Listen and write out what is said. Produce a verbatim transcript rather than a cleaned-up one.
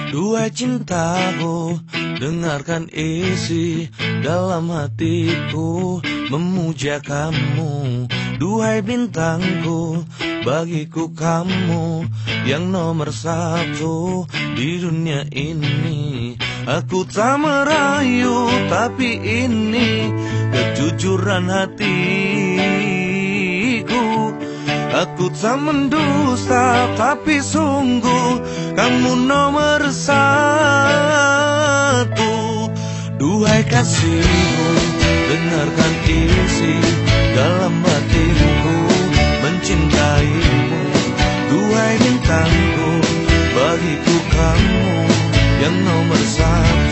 Duhai cintaku, dengarkan isi dalam hatiku memuja kamu. Duhai bintangku, bagiku kamu yang nomor satu di dunia ini. Aku tak merayu, tapi ini kejujuran hatiku. Aku tak mendusta, tapi sungguh kamu nomor satu. Duhai kasihku, dengarkan isi dalam hatiku mencintaimu. Duhai bintangku, bagiku kamu yang nomor satu